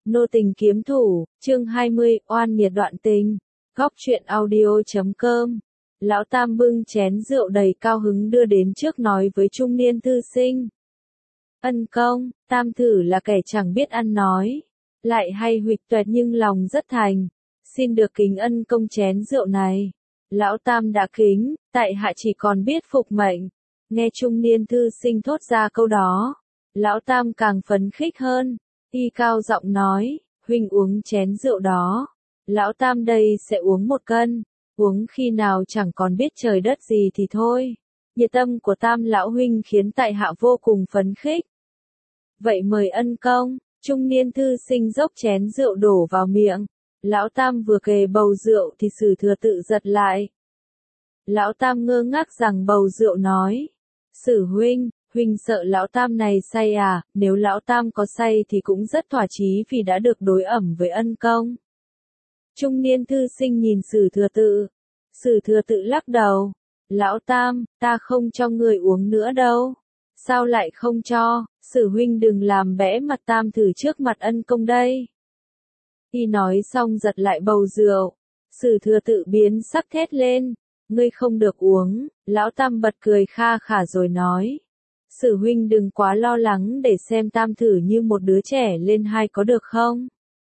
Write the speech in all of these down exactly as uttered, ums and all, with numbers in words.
Nô tình kiếm thủ, chương hai mươi, oan nghiệt đoạn tình. Góc truyện audio chấm com. Lão Tam bưng chén rượu đầy cao hứng đưa đến trước nói với trung niên thư sinh. Ân công, Tam thử là kẻ chẳng biết ăn nói, lại hay huỵch toẹt nhưng lòng rất thành. Xin được kính ân công chén rượu này. Lão Tam đã kính, tại hạ chỉ còn biết phục mệnh. Nghe trung niên thư sinh thốt ra câu đó, Lão Tam càng phấn khích hơn. Y cao giọng nói, huynh uống chén rượu đó. Lão Tam đây sẽ uống một cân, uống khi nào chẳng còn biết trời đất gì thì thôi. Nhiệt tâm của Tam lão huynh khiến tại hạ vô cùng phấn khích. Vậy mời ân công, trung niên thư sinh dốc chén rượu đổ vào miệng. Lão Tam vừa kề bầu rượu thì Sử Thừa Tự giật lại. Lão Tam ngơ ngác rằng bầu rượu nói, Sử huynh, huynh sợ lão Tam này say à? Nếu lão Tam có say thì cũng rất thỏa chí vì đã được đối ẩm với ân công. Trung niên thư sinh nhìn Sử Thừa Tự. Sử Thừa Tự lắc đầu. Lão Tam, ta không cho người uống nữa đâu. Sao lại không cho? Sử huynh đừng làm bẽ mặt Tam thử trước mặt ân công đây. Y nói xong giật lại bầu rượu. Sử Thừa Tự biến sắc thét lên. Ngươi không được uống. Lão Tam bật cười kha khả rồi nói. Sử huynh đừng quá lo lắng để xem Tam thử như một đứa trẻ lên hai có được không?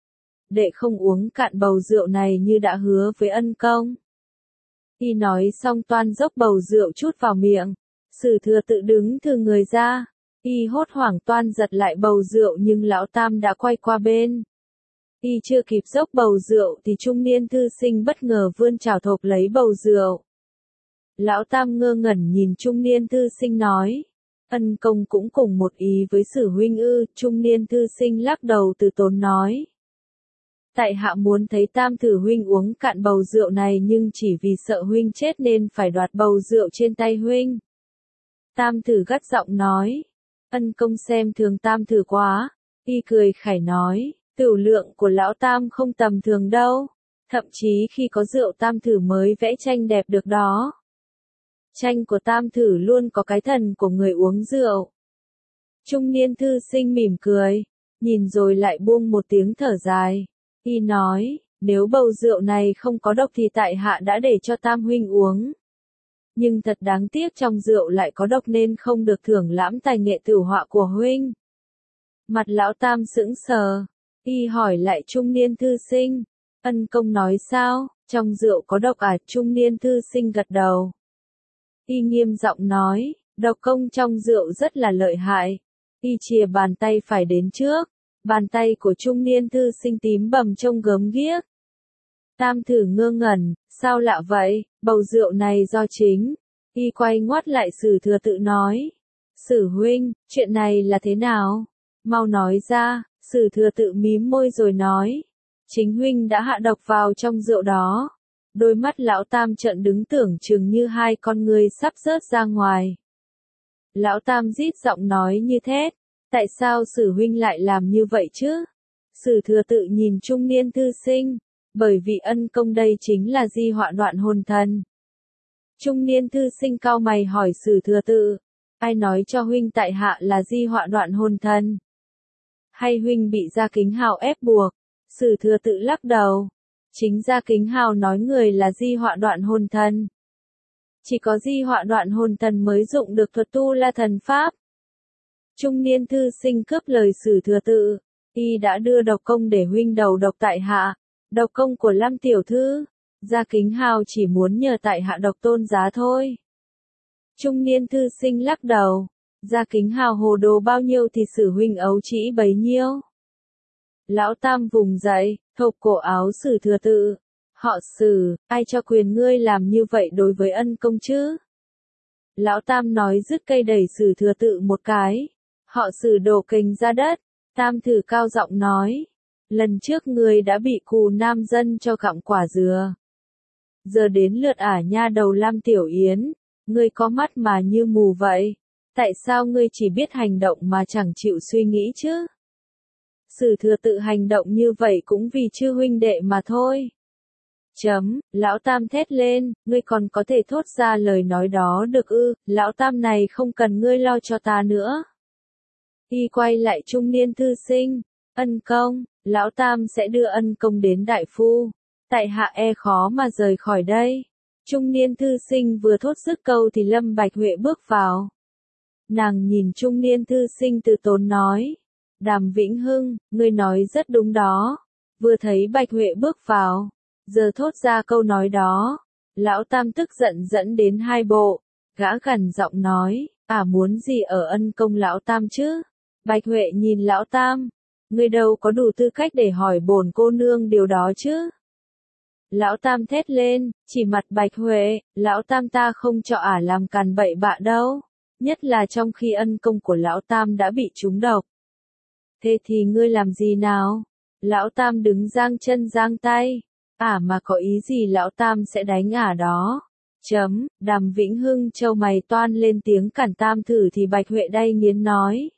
Đệ không uống cạn bầu rượu này như đã hứa với ân công. Y nói xong toan dốc bầu rượu chút vào miệng. Sử Thừa Tự đứng thừ người ra. Y hốt hoảng toan giật lại bầu rượu nhưng lão Tam đã quay qua bên. Y chưa kịp dốc bầu rượu thì trung niên thư sinh bất ngờ vươn chảo thộp lấy bầu rượu. Lão Tam ngơ ngẩn nhìn trung niên thư sinh nói. Ân công cũng cùng một ý với Sử huynh ư? Trung niên thư sinh lắc đầu từ tốn nói. Tại hạ muốn thấy Tam thử huynh uống cạn bầu rượu này nhưng chỉ vì sợ huynh chết nên phải đoạt bầu rượu trên tay huynh. Tam thử gắt giọng nói. Ân công xem thường Tam thử quá. Y cười khải nói. Tửu lượng của lão Tam không tầm thường đâu. Thậm chí khi có rượu Tam thử mới vẽ tranh đẹp được đó. Tranh của Tam thử luôn có cái thần của người uống rượu. Trung niên thư sinh mỉm cười, nhìn rồi lại buông một tiếng thở dài. Y nói, nếu bầu rượu này không có độc thì tại hạ đã để cho Tam huynh uống. Nhưng thật đáng tiếc trong rượu lại có độc nên không được thưởng lãm tài nghệ tửu họa của huynh. Mặt lão Tam sững sờ, y hỏi lại trung niên thư sinh, ân công nói sao, trong rượu có độc à? Trung niên thư sinh gật đầu. Y nghiêm giọng nói, độc công trong rượu rất là lợi hại. Y chìa bàn tay phải đến trước, bàn tay của trung niên thư sinh tím bầm trông gớm ghiếc. Tam thử ngơ ngẩn, sao lạ vậy, bầu rượu này do chính. Y quay ngoắt lại Sử Thừa Tự nói. Sử huynh, chuyện này là thế nào? Mau nói ra. Sử Thừa Tự mím môi rồi nói. Chính huynh đã hạ độc vào trong rượu đó. Đôi mắt lão Tam trợn đứng tưởng chừng như hai con ngươi sắp rớt ra ngoài. Lão Tam rít giọng nói như thét. Tại sao Sử huynh lại làm như vậy chứ? Sử Thừa Tự nhìn trung niên thư sinh. Bởi vì ân công đây chính là di họa đoạn hồn thần. Trung niên thư sinh cau mày hỏi Sử Thừa Tự. Ai nói cho huynh tại hạ là di họa đoạn hồn thần? Hay huynh bị Gia Kính Hào ép buộc? Sử Thừa Tự lắc đầu. Chính Gia Kính Hào nói người là di họa đoạn hồn thần. Chỉ có di họa đoạn hồn thần mới dụng được thuật tu la thần pháp. Trung niên thư sinh cướp lời Sử Thừa Tự. Y đã đưa độc công để huynh đầu độc tại hạ. Độc công của Lâm tiểu thư. Gia Kính Hào chỉ muốn nhờ tại hạ độc tôn giá thôi. Trung niên thư sinh lắc đầu. Gia Kính Hào hồ đồ bao nhiêu thì Sử huynh ấu trĩ bấy nhiêu. Lão Tam vùng dậy, thộp cổ áo Sử Thừa Tự. Họ Sử, ai cho quyền ngươi làm như vậy đối với ân công chứ? Lão Tam nói dứt cây đẩy Sử Thừa Tự một cái. Họ Sử đổ kình ra đất. Tam thử cao giọng nói. Lần trước ngươi đã bị cù nam dân cho gặm quả dừa. Giờ đến lượt ả nha đầu Lam Tiểu Yến. Ngươi có mắt mà như mù vậy. Tại sao ngươi chỉ biết hành động mà chẳng chịu suy nghĩ chứ? Sử Thừa Tự hành động như vậy cũng vì chư huynh đệ mà thôi. Chấm, lão Tam thét lên, ngươi còn có thể thốt ra lời nói đó được ư? Lão Tam này không cần ngươi lo cho ta nữa. Y quay lại trung niên thư sinh. Ân công, lão tam sẽ đưa ân công đến đại phu. Tại hạ e khó mà rời khỏi đây. Trung niên thư sinh vừa thốt dứt câu thì Lâm Bạch Huệ bước vào. Nàng nhìn trung niên thư sinh từ tốn nói. Đàm Vĩnh Hưng, ngươi nói rất đúng đó. Vừa thấy Bạch Huệ bước vào, giờ thốt ra câu nói đó. Lão tam tức giận dẫn đến hai bộ. Gã gằn giọng nói, à muốn gì ở ân công lão tam chứ? Bạch Huệ nhìn lão tam. Ngươi đâu có đủ tư cách để hỏi bổn cô nương điều đó chứ? Lão tam thét lên, chỉ mặt Bạch Huệ, lão tam ta không cho ả làm càn bậy bạ đâu. Nhất là trong khi ân công của lão tam đã bị trúng độc. Thế thì ngươi làm gì nào? Lão tam đứng giang chân giang tay. Ả mà có ý gì lão tam sẽ đánh ả đó. Chấm, Đàm Vĩnh Hưng trâu mày toan lên tiếng cản tam thử thì Bạch Huệ đay nghiến nói.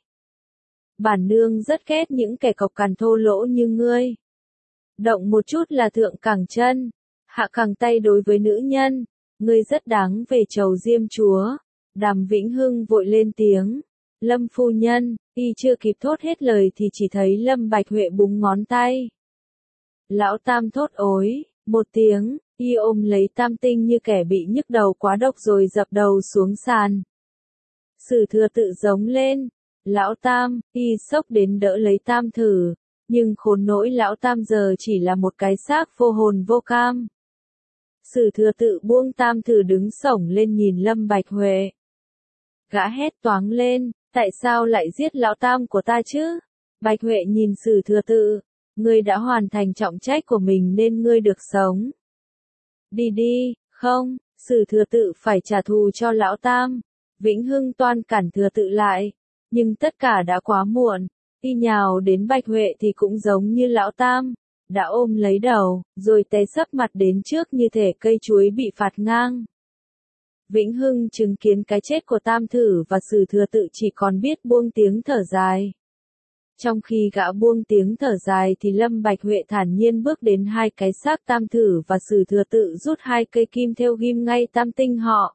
Bản nương rất ghét những kẻ cộc cằn thô lỗ như ngươi. Động một chút là thượng cẳng chân, hạ cẳng tay đối với nữ nhân. Ngươi rất đáng về chầu diêm chúa. Đàm Vĩnh Hưng vội lên tiếng. Lâm phu nhân, y chưa kịp thốt hết lời thì chỉ thấy Lâm Bạch Huệ búng ngón tay. Lão tam thốt ối, một tiếng, y ôm lấy tam tinh như kẻ bị nhức đầu quá độc rồi dập đầu xuống sàn. Sử Thừa tự giống lên. Lão tam, y sốc đến đỡ lấy tam thử. Nhưng khốn nỗi lão tam giờ chỉ là một cái xác vô hồn vô cam. Sử Thừa tự buông tam thử đứng sổng lên nhìn Lâm Bạch Huệ. Gã hét toáng lên, tại sao lại giết lão tam của ta chứ? Bạch Huệ nhìn Sử Thừa tự, ngươi đã hoàn thành trọng trách của mình nên ngươi được sống. Đi đi, không, Sử Thừa tự phải trả thù cho lão tam. Vĩnh Hưng toan cản Thừa tự lại, nhưng tất cả đã quá muộn. Y nhào đến Bạch Huệ thì cũng giống như lão tam, đã ôm lấy đầu, rồi té sấp mặt đến trước như thể cây chuối bị phạt ngang. Vĩnh Hưng chứng kiến cái chết của tam thử và Sử Thừa tự chỉ còn biết buông tiếng thở dài. Trong khi gã buông tiếng thở dài thì Lâm Bạch Huệ thản nhiên bước đến hai cái xác tam thử và Sử Thừa tự rút hai cây kim thêu ghim ngay tam tinh họ.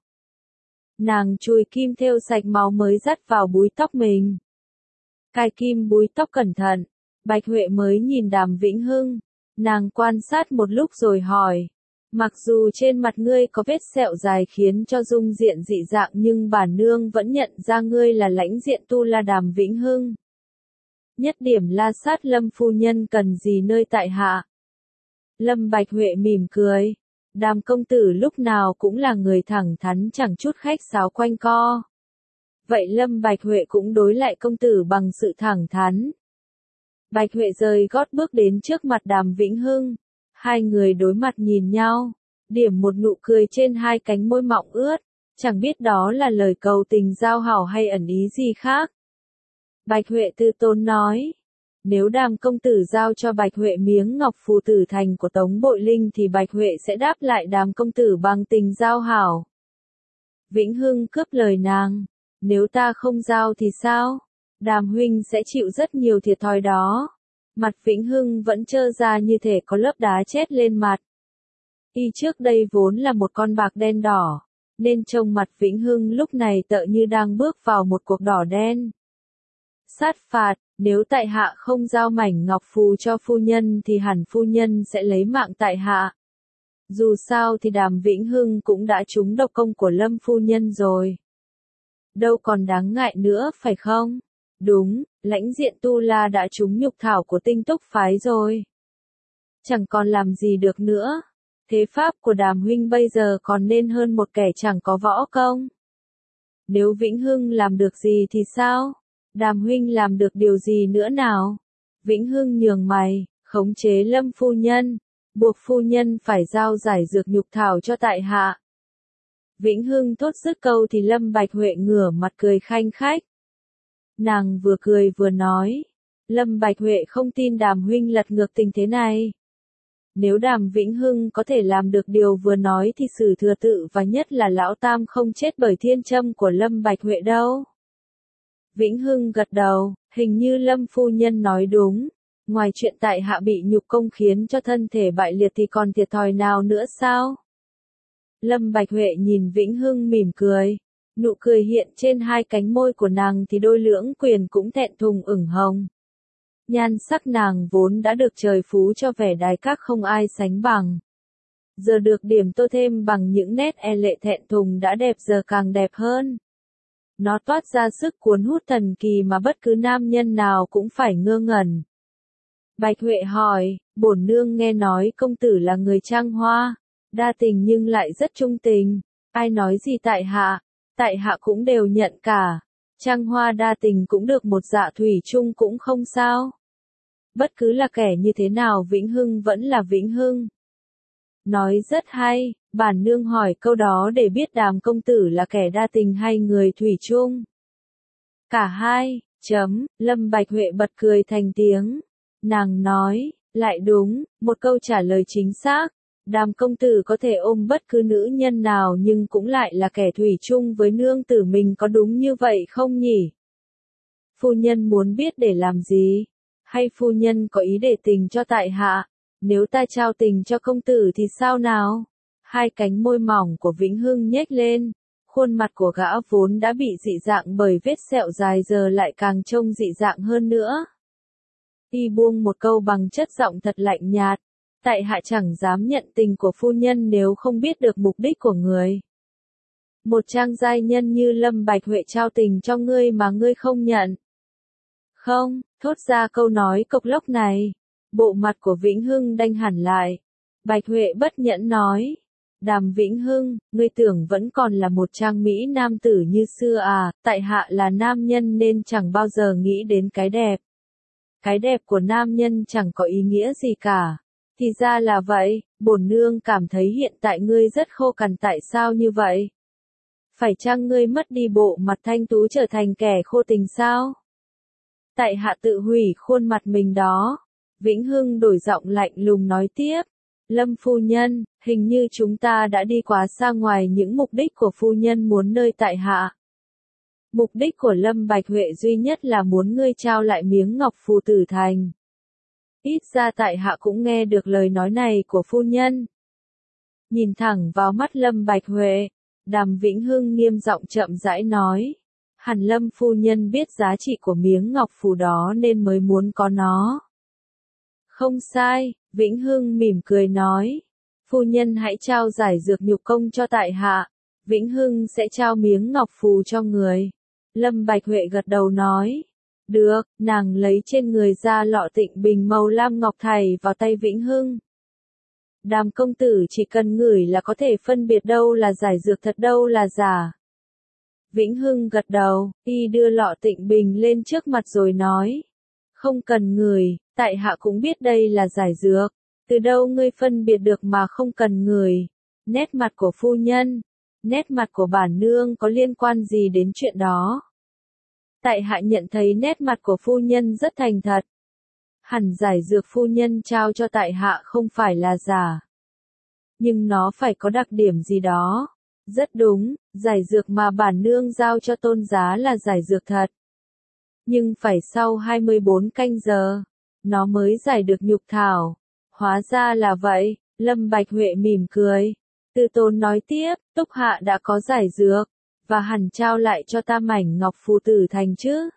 Nàng chùi kim thêu sạch máu mới dắt vào búi tóc mình. Cài kim búi tóc cẩn thận, Bạch Huệ mới nhìn Đàm Vĩnh Hưng. Nàng quan sát một lúc rồi hỏi. Mặc dù trên mặt ngươi có vết sẹo dài khiến cho dung diện dị dạng nhưng bản nương vẫn nhận ra ngươi là lãnh diện tu la Đàm Vĩnh Hưng. Nhất điểm la sát Lâm phu nhân cần gì nơi tại hạ? Lâm Bạch Huệ mỉm cười. Đàm công tử lúc nào cũng là người thẳng thắn chẳng chút khách sáo quanh co. Vậy Lâm Bạch Huệ cũng đối lại công tử bằng sự thẳng thắn. Bạch Huệ rời gót bước đến trước mặt Đàm Vĩnh Hưng. Hai người đối mặt nhìn nhau, điểm một nụ cười trên hai cánh môi mọng ướt, chẳng biết đó là lời cầu tình giao hảo hay ẩn ý gì khác. Bạch Huệ tư tốn nói, nếu Đàm công tử giao cho Bạch Huệ miếng ngọc phù tử thành của Tống Bội Linh thì Bạch Huệ sẽ đáp lại Đàm công tử bằng tình giao hảo. Vĩnh Hưng cướp lời nàng, nếu ta không giao thì sao? Đàm huynh sẽ chịu rất nhiều thiệt thòi đó. Mặt Vĩnh Hưng vẫn trơ ra như thể có lớp đá chết lên mặt. Y trước đây vốn là một con bạc đen đỏ, nên trông mặt Vĩnh Hưng lúc này tựa như đang bước vào một cuộc đỏ đen. Sát phạt, nếu tại hạ không giao mảnh ngọc phù cho phu nhân thì hẳn phu nhân sẽ lấy mạng tại hạ. Dù sao thì Đàm Vĩnh Hưng cũng đã trúng độc công của Lâm phu nhân rồi. Đâu còn đáng ngại nữa phải không? Đúng, lãnh diện tu la đã trúng nhục thảo của tinh túc phái rồi. Chẳng còn làm gì được nữa. Thế pháp của Đàm huynh bây giờ còn nên hơn một kẻ chẳng có võ công. Nếu Vĩnh Hưng làm được gì thì sao? Đàm huynh làm được điều gì nữa nào? Vĩnh Hưng nhường mày, khống chế Lâm phu nhân, buộc phu nhân phải giao giải dược nhục thảo cho tại hạ. Vĩnh Hưng thốt dứt câu thì Lâm Bạch Huệ ngửa mặt cười khanh khách. Nàng vừa cười vừa nói, Lâm Bạch Huệ không tin Đàm huynh lật ngược tình thế này. Nếu Đàm Vĩnh Hưng có thể làm được điều vừa nói thì Sử Thừa tự và nhất là lão tam không chết bởi thiên châm của Lâm Bạch Huệ đâu. Vĩnh Hưng gật đầu, hình như Lâm phu nhân nói đúng, ngoài chuyện tại hạ bị nhục công khiến cho thân thể bại liệt thì còn thiệt thòi nào nữa sao? Lâm Bạch Huệ nhìn Vĩnh Hưng mỉm cười, nụ cười hiện trên hai cánh môi của nàng thì đôi lưỡng quyền cũng thẹn thùng ửng hồng. Nhan sắc nàng vốn đã được trời phú cho vẻ đái các không ai sánh bằng. Giờ được điểm tô thêm bằng những nét e lệ thẹn thùng đã đẹp giờ càng đẹp hơn. Nó toát ra sức cuốn hút thần kỳ mà bất cứ nam nhân nào cũng phải ngơ ngẩn. Bạch Huệ hỏi, bổn nương nghe nói công tử là người trang hoa, đa tình nhưng lại rất trung tình. Ai nói gì tại hạ, tại hạ cũng đều nhận cả. Trang hoa đa tình cũng được một dạ thủy chung cũng không sao. Bất cứ là kẻ như thế nào Vĩnh Hưng vẫn là Vĩnh Hưng. Nói rất hay, bản nương hỏi câu đó để biết Đàm công tử là kẻ đa tình hay người thủy chung. Cả hai, chấm, Lâm Bạch Huệ bật cười thành tiếng. Nàng nói, lại đúng, một câu trả lời chính xác. Đàm công tử có thể ôm bất cứ nữ nhân nào nhưng cũng lại là kẻ thủy chung với nương tử mình, có đúng như vậy không nhỉ? Phu nhân muốn biết để làm gì? Hay phu nhân có ý để tình cho tại hạ? Nếu ta trao tình cho công tử thì sao nào? Hai cánh môi mỏng của Vĩnh Hưng nhếch lên, khuôn mặt của gã vốn đã bị dị dạng bởi vết sẹo dài giờ lại càng trông dị dạng hơn nữa. Y buông một câu bằng chất giọng thật lạnh nhạt, tại hạ chẳng dám nhận tình của phu nhân nếu không biết được mục đích của người. Một trang giai nhân như Lâm Bạch Huệ trao tình cho ngươi mà ngươi không nhận. Không, thốt ra câu nói cộc lốc này. Bộ mặt của Vĩnh Hưng đanh hẳn lại. Bạch Huệ bất nhẫn nói. Đàm Vĩnh Hưng, ngươi tưởng vẫn còn là một trang mỹ nam tử như xưa à, tại hạ là nam nhân nên chẳng bao giờ nghĩ đến cái đẹp. Cái đẹp của nam nhân chẳng có ý nghĩa gì cả. Thì ra là vậy, bổn nương cảm thấy hiện tại ngươi rất khô cằn, tại sao như vậy? Phải chăng ngươi mất đi bộ mặt thanh tú trở thành kẻ khô tình sao? Tại hạ tự hủy khuôn mặt mình đó. Vĩnh Hưng đổi giọng lạnh lùng nói tiếp. Lâm phu nhân, hình như chúng ta đã đi quá xa ngoài những mục đích của phu nhân muốn nơi tại hạ. Mục đích của Lâm Bạch Huệ duy nhất là muốn ngươi trao lại miếng ngọc phù tử thành. Ít ra tại hạ cũng nghe được lời nói này của phu nhân. Nhìn thẳng vào mắt Lâm Bạch Huệ, Đàm Vĩnh Hưng nghiêm giọng chậm rãi nói. Hẳn Lâm phu nhân biết giá trị của miếng ngọc phù đó nên mới muốn có nó. Không sai, Vĩnh Hưng mỉm cười nói. Phu nhân hãy trao giải dược nhục công cho tại hạ. Vĩnh Hưng sẽ trao miếng ngọc phù cho người. Lâm Bạch Huệ gật đầu nói. Được, nàng lấy trên người ra lọ tịnh bình màu lam ngọc thầy vào tay Vĩnh Hưng. Đàm công tử chỉ cần ngửi là có thể phân biệt đâu là giải dược thật đâu là giả. Vĩnh Hưng gật đầu, y đưa lọ tịnh bình lên trước mặt rồi nói. Không cần ngửi, tại hạ cũng biết đây là giải dược. Từ đâu ngươi phân biệt được mà không cần ngửi? Nét mặt của phu nhân, nét mặt của bản nương có liên quan gì đến chuyện đó? Tại hạ nhận thấy nét mặt của phu nhân rất thành thật. Hẳn giải dược phu nhân trao cho tại hạ không phải là giả. Nhưng nó phải có đặc điểm gì đó. Rất đúng, giải dược mà bản nương giao cho tôn giá là giải dược thật. Nhưng phải sau hai mươi bốn canh giờ, nó mới giải được nhục thảo. Hóa ra là vậy, Lâm Bạch Huệ mỉm cười. Từ Tôn nói tiếp, Túc Hạ đã có giải dược, và hẳn trao lại cho ta mảnh ngọc phù tử thành chứ.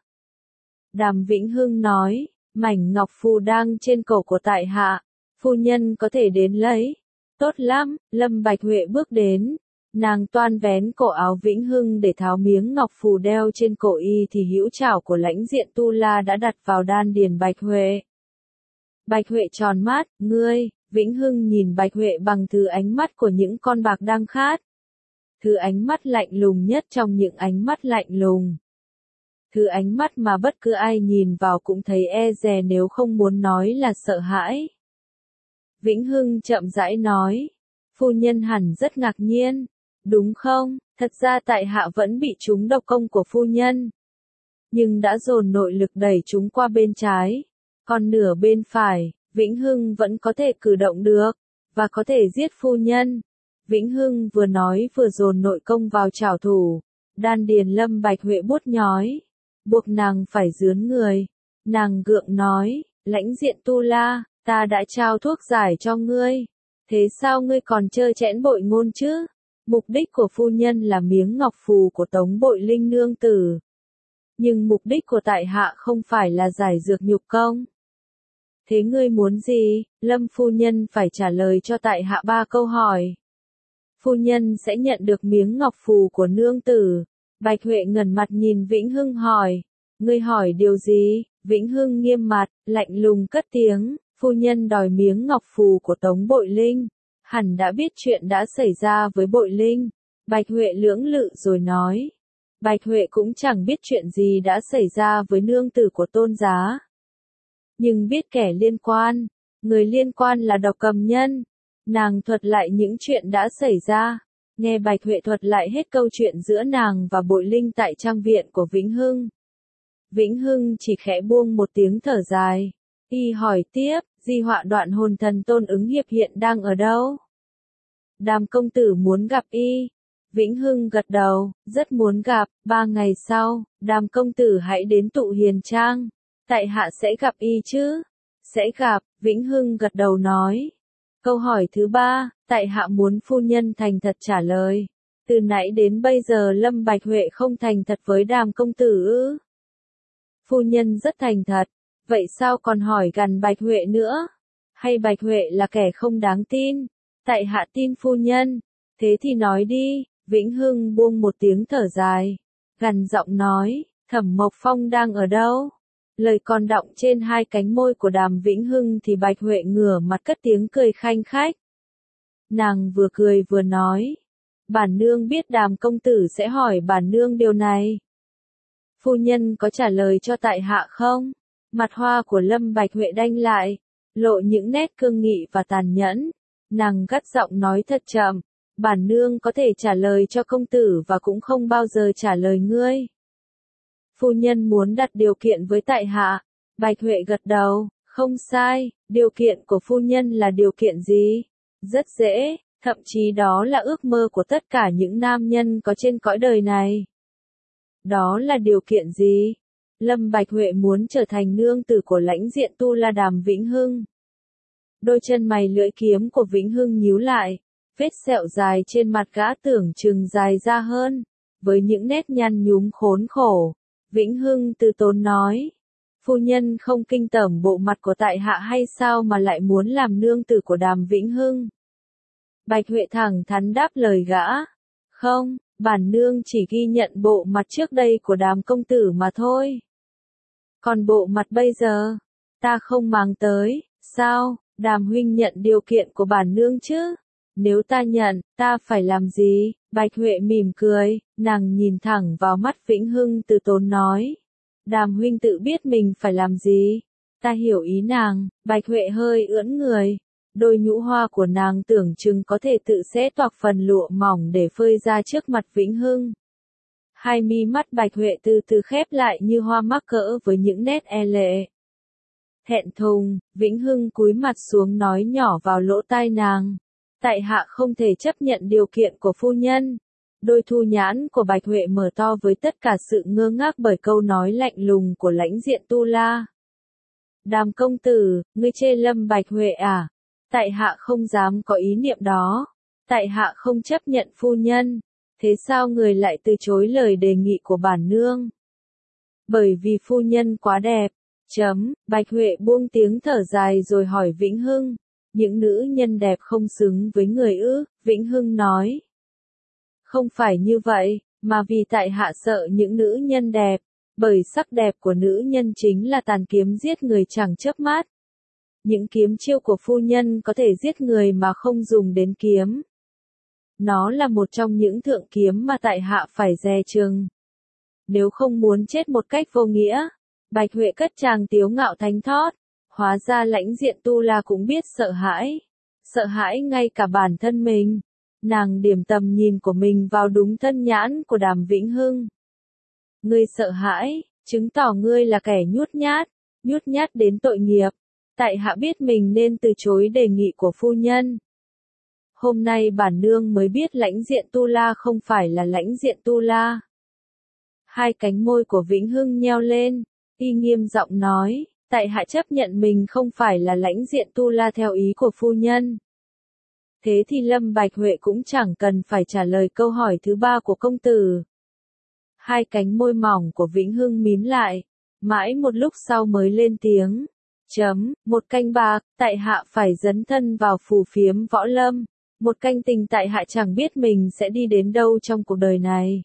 Đàm Vĩnh Hưng nói, mảnh ngọc phù đang trên cổ của tại hạ, phu nhân có thể đến lấy. Tốt lắm, Lâm Bạch Huệ bước đến. Nàng toan vén cổ áo Vĩnh Hưng để tháo miếng ngọc phù đeo trên cổ y thì hữu chảo của lãnh diện Tu La đã đặt vào đan điền Bạch Huệ. Bạch Huệ tròn mắt, ngươi, Vĩnh Hưng nhìn Bạch Huệ bằng thứ ánh mắt của những con bạc đang khát. Thứ ánh mắt lạnh lùng nhất trong những ánh mắt lạnh lùng. Thứ ánh mắt mà bất cứ ai nhìn vào cũng thấy e dè nếu không muốn nói là sợ hãi. Vĩnh Hưng chậm rãi nói, phu nhân hẳn rất ngạc nhiên, đúng không? Thật ra tại hạ vẫn bị trúng độc công của phu nhân. Nhưng đã dồn nội lực đẩy chúng qua bên trái, còn nửa bên phải, Vĩnh Hưng vẫn có thể cử động được, và có thể giết phu nhân. Vĩnh Hưng vừa nói vừa dồn nội công vào trảo thủ, đan điền Lâm Bạch Huệ buốt nhói, buộc nàng phải dướn người. Nàng gượng nói, lãnh diện Tu La, ta đã trao thuốc giải cho ngươi, thế sao ngươi còn trơ trẽn bội ngôn chứ? Mục đích của phu nhân là miếng ngọc phù của Tống Bội Linh nương tử. Nhưng mục đích của tại hạ không phải là giải dược nhục công. Thế ngươi muốn gì? Lâm phu nhân phải trả lời cho tại hạ ba câu hỏi. Phu nhân sẽ nhận được miếng ngọc phù của nương tử. Bạch Huệ ngẩng mặt nhìn Vĩnh Hưng hỏi. Ngươi hỏi điều gì? Vĩnh Hưng nghiêm mặt, lạnh lùng cất tiếng. Phu nhân đòi miếng ngọc phù của Tống Bội Linh. Hẳn đã biết chuyện đã xảy ra với Bội Linh. Bạch Huệ lưỡng lự rồi nói. Bạch Huệ cũng chẳng biết chuyện gì đã xảy ra với nương tử của Tôn Giá. Nhưng biết kẻ liên quan. Người liên quan là Độc Cầm Nhân. Nàng thuật lại những chuyện đã xảy ra. Nghe Bạch Huệ thuật lại hết câu chuyện giữa nàng và Bội Linh tại trang viện của Vĩnh Hưng. Vĩnh Hưng chỉ khẽ buông một tiếng thở dài. Y hỏi tiếp, di họa đoạn hồn thần Tôn Ứng Hiệp hiện đang ở đâu? Đàm công tử muốn gặp y. Vĩnh Hưng gật đầu, rất muốn gặp. Ba ngày sau, Đàm công tử hãy đến Tụ Hiền Trang. Tại hạ sẽ gặp y chứ? Sẽ gặp, Vĩnh Hưng gật đầu nói. Câu hỏi thứ ba, tại hạ muốn phu nhân thành thật trả lời. Từ nãy đến bây giờ Lâm Bạch Huệ không thành thật với Đàm công tử ư? Phu nhân rất thành thật, vậy sao còn hỏi gằn Bạch Huệ nữa? Hay Bạch Huệ là kẻ không đáng tin? Tại hạ tin phu nhân. Thế thì nói đi. Vĩnh Hưng buông một tiếng thở dài, gằn giọng nói, Thẩm Mộc Phong đang ở đâu? Lời còn đọng trên hai cánh môi của Đàm Vĩnh Hưng thì Bạch Huệ ngửa mặt cất tiếng cười khanh khách. Nàng vừa cười vừa nói, bản nương biết Đàm công tử sẽ hỏi bản nương điều này. Phu nhân có trả lời cho tại hạ không? Mặt hoa của Lâm Bạch Huệ đanh lại, lộ những nét cương nghị và tàn nhẫn. Nàng gắt giọng nói thật chậm. Bản nương có thể trả lời cho công tử và cũng không bao giờ trả lời ngươi. Phu nhân muốn đặt điều kiện với tại hạ. Bạch Huệ gật đầu, không sai, điều kiện của phu nhân là điều kiện gì? Rất dễ, thậm chí đó là ước mơ của tất cả những nam nhân có trên cõi đời này. Đó là điều kiện gì? Lâm Bạch Huệ muốn trở thành nương tử của lãnh diện Tu La Đàm Vĩnh Hưng. Đôi chân mày lưỡi kiếm của Vĩnh Hưng nhíu lại. Vết sẹo dài trên mặt gã tưởng chừng dài ra hơn, với những nét nhăn nhúm khốn khổ. Vĩnh Hưng từ tốn nói, phu nhân không kinh tởm bộ mặt của tại hạ hay sao mà lại muốn làm nương tử của Đàm Vĩnh Hưng? Bạch Huệ thẳng thắn đáp lời gã, không, bản nương chỉ ghi nhận bộ mặt trước đây của Đàm công tử mà thôi. Còn bộ mặt bây giờ, ta không màng tới, sao, Đàm huynh nhận điều kiện của bản nương chứ? Nếu ta nhận, ta phải làm gì? Bạch Huệ mỉm cười, nàng nhìn thẳng vào mắt Vĩnh Hưng từ tốn nói. Đàm huynh tự biết mình phải làm gì? Ta hiểu ý nàng. Bạch Huệ hơi ưỡn người. Đôi nhũ hoa của nàng tưởng chừng có thể tự xé toạc phần lụa mỏng để phơi ra trước mặt Vĩnh Hưng. Hai mi mắt Bạch Huệ từ từ khép lại như hoa mắc cỡ với những nét e lệ. Thẹn thùng, Vĩnh Hưng cúi mặt xuống nói nhỏ vào lỗ tai nàng. Tại hạ không thể chấp nhận điều kiện của phu nhân. Đôi thu nhãn của Bạch Huệ mở to với tất cả sự ngơ ngác bởi câu nói lạnh lùng của lãnh diện Tu La. Đàm công tử, ngươi chê Lâm Bạch Huệ à? Tại hạ không dám có ý niệm đó. Tại hạ không chấp nhận phu nhân. Thế sao người lại từ chối lời đề nghị của bản nương? Bởi vì phu nhân quá đẹp. Chấm, Bạch Huệ buông tiếng thở dài rồi hỏi Vĩnh Hưng. Những nữ nhân đẹp không xứng với người ư? Vĩnh Hưng nói. Không phải như vậy, mà vì tại hạ sợ những nữ nhân đẹp, bởi sắc đẹp của nữ nhân chính là tàn kiếm giết người chẳng chớp mắt. Những kiếm chiêu của phu nhân có thể giết người mà không dùng đến kiếm. Nó là một trong những thượng kiếm mà tại hạ phải dè chừng. Nếu không muốn chết một cách vô nghĩa, Bạch Huệ cất tràng tiếu ngạo thánh thót. Hóa ra lãnh diện Tu La cũng biết sợ hãi. Sợ hãi ngay cả bản thân mình. Nàng điểm tầm nhìn của mình vào đúng thân nhãn của Đàm Vĩnh Hưng. Ngươi sợ hãi, chứng tỏ ngươi là kẻ nhút nhát, nhút nhát đến tội nghiệp. Tại hạ biết mình nên từ chối đề nghị của phu nhân. Hôm nay bản nương mới biết lãnh diện Tu La không phải là lãnh diện Tu La. Hai cánh môi của Vĩnh Hưng nheo lên, y nghiêm giọng nói. Tại hạ chấp nhận mình không phải là lãnh diện Tu La theo ý của phu nhân. Thế thì Lâm Bạch Huệ cũng chẳng cần phải trả lời câu hỏi thứ ba của công tử. Hai cánh môi mỏng của Vĩnh Hưng mím lại, mãi một lúc sau mới lên tiếng. Chấm, một canh bạc, tại hạ phải dấn thân vào phù phiếm võ lâm. Một canh tình tại hạ chẳng biết mình sẽ đi đến đâu trong cuộc đời này.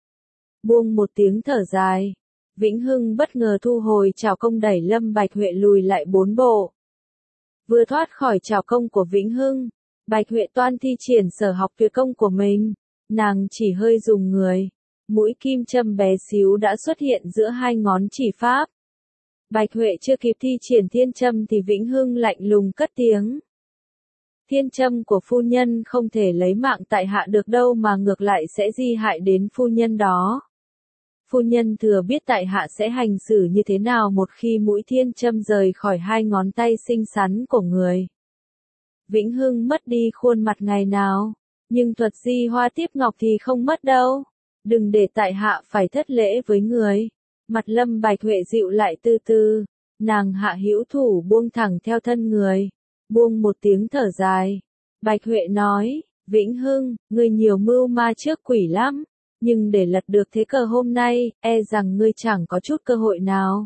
Buông một tiếng thở dài. Vĩnh Hưng bất ngờ thu hồi trảo công đẩy Lâm Bạch Huệ lùi lại bốn bộ. Vừa thoát khỏi trảo công của Vĩnh Hưng, Bạch Huệ toan thi triển sở học tuyệt công của mình. Nàng chỉ hơi dùng người. Mũi kim châm bé xíu đã xuất hiện giữa hai ngón chỉ pháp. Bạch Huệ chưa kịp thi triển thiên châm thì Vĩnh Hưng lạnh lùng cất tiếng. Thiên châm của phu nhân không thể lấy mạng tại hạ được đâu mà ngược lại sẽ di hại đến phu nhân đó. Phu nhân thừa biết tại hạ sẽ hành xử như thế nào một khi mũi thiên châm rời khỏi hai ngón tay xinh xắn của người. Vĩnh Hưng mất đi khuôn mặt ngày nào, nhưng thuật di hoa tiếp ngọc thì không mất đâu. Đừng để tại hạ phải thất lễ với người. Mặt Lâm Bạch Huệ dịu lại từ từ, nàng hạ hữu thủ buông thẳng theo thân người, buông một tiếng thở dài. Bạch Huệ nói, Vĩnh Hưng, ngươi nhiều mưu ma trước quỷ lắm, nhưng để lật được thế cờ hôm nay, e rằng ngươi chẳng có chút cơ hội nào.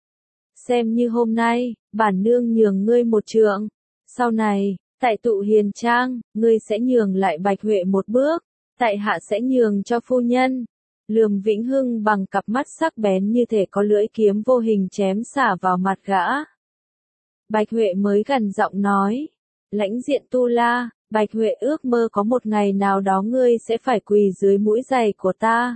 Xem như hôm nay, bản nương nhường ngươi một trượng, sau này, tại tụ hiền trang, ngươi sẽ nhường lại Bạch Huệ một bước, tại hạ sẽ nhường cho phu nhân. Lườm Vĩnh Hưng bằng cặp mắt sắc bén như thể có lưỡi kiếm vô hình chém xả vào mặt gã. Bạch Huệ mới gần giọng nói, lãnh diện tu la, Bạch Huệ ước mơ có một ngày nào đó ngươi sẽ phải quỳ dưới mũi giày của ta.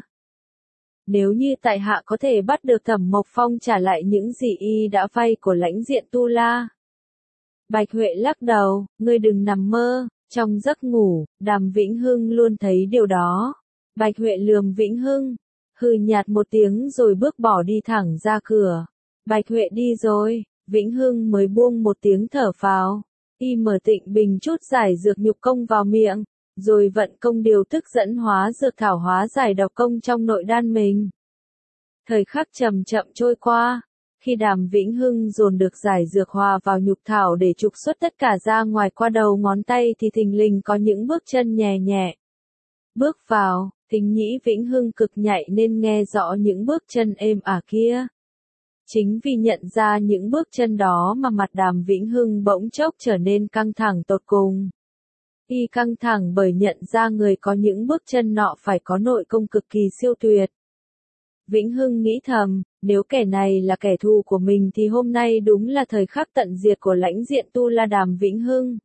Nếu như tại hạ có thể bắt được Thẩm Mộc Phong trả lại những gì y đã vay của lãnh diện tu la. Bạch Huệ lắc đầu, ngươi đừng nằm mơ, trong giấc ngủ, Đàm Vĩnh Hưng luôn thấy điều đó. Bạch Huệ lườm Vĩnh Hưng, hừ nhạt một tiếng rồi bước bỏ đi thẳng ra cửa. Bạch Huệ đi rồi, Vĩnh Hưng mới buông một tiếng thở phào. Y mở Tịnh Bình chút giải dược nhục công vào miệng, rồi vận công điều tức dẫn hóa dược thảo hóa giải độc công trong nội đan mình. Thời khắc chậm chậm trôi qua, khi Đàm Vĩnh Hưng dồn được giải dược hòa vào nhục thảo để trục xuất tất cả ra ngoài qua đầu ngón tay thì thình lình có những bước chân nhẹ nhẹ. Bước vào, thính nhĩ Vĩnh Hưng cực nhạy nên nghe rõ những bước chân êm ả kia. Chính vì nhận ra những bước chân đó mà mặt Đàm Vĩnh Hưng bỗng chốc trở nên căng thẳng tột cùng. Y căng thẳng bởi nhận ra người có những bước chân nọ phải có nội công cực kỳ siêu tuyệt. Vĩnh Hưng nghĩ thầm, nếu kẻ này là kẻ thù của mình thì hôm nay đúng là thời khắc tận diệt của lãnh diện tu la Đàm Vĩnh Hưng.